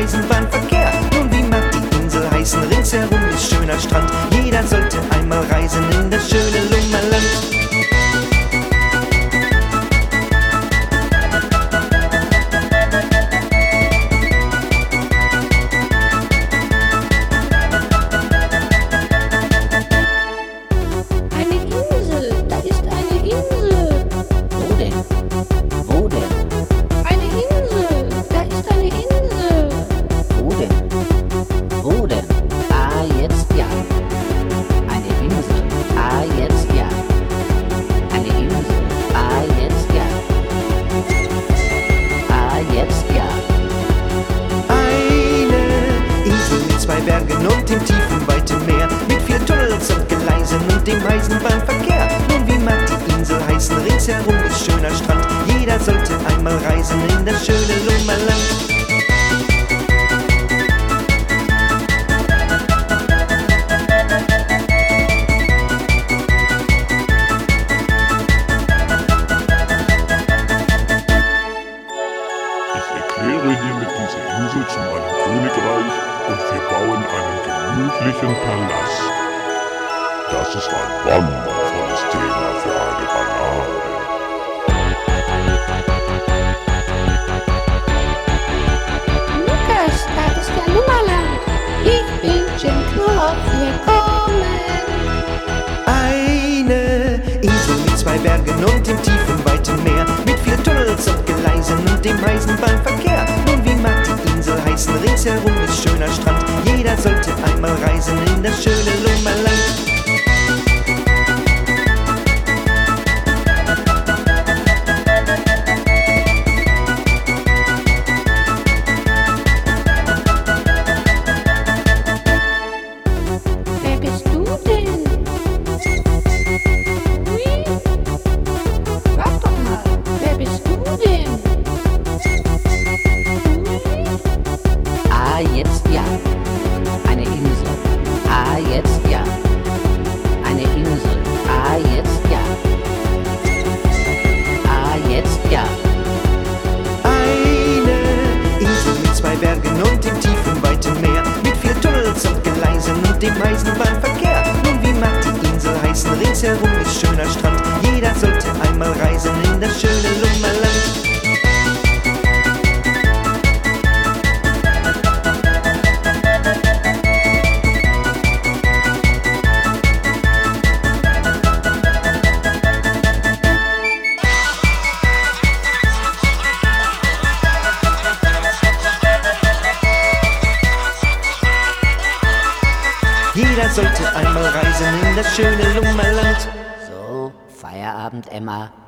Eisenbahnverkehr. Nun, wie mag die Insel heißen? Ringsherum ist schöner Strand. Jeder sollte einmal reisen in das schöne Lummerland. Bergen und dem tiefen, weiten Meer, mit 4 Tunnels und Gleisen und dem Eisenbahnverkehr. Nun, wie mag die Insel heißen? Ringsherum ist schöner Strand. Jeder sollte einmal reisen in das schöne Lummerland. Ich erkläre hiermit diese Insel zu meinem Königreich und wir bauen einen gemütlichen Palast. Das ist ein wundervolles Thema für eine Ballade. Lukas, da ist der Lummerland. Ich bin Jim Knopf, willkommen. Eine Insel mit 2 Bergen und dem tiefen, weiten Meer, mit 4 Tunnels und Gleisen und dem Eisenbahnverkehr. Nun, wie mag die Insel heißen? Ringsherum ist schöner Strand. Jeder sollte einmal reisen in das schöne Lummerland. Wer bist du denn? Hui? Sag doch mal, wer bist du denn? Ah, jetzt ja. Eine Insel. Ah, jetzt ja. Eine Insel. Ah, jetzt ja. Ah, jetzt ja. Eine Insel mit 2 Bergen und dem tiefen, weiten Meer, mit 4 Tunnels und Gleisen und dem Eisenbahnverkehr. Nun, wie mag die Insel heißen? Ringsherum ist schöner Strand. Jeder sollte einmal reisen in das schöne Lummerland. Jeder sollte einmal reisen in das schöne Lummerland. So, Feierabend, Emma.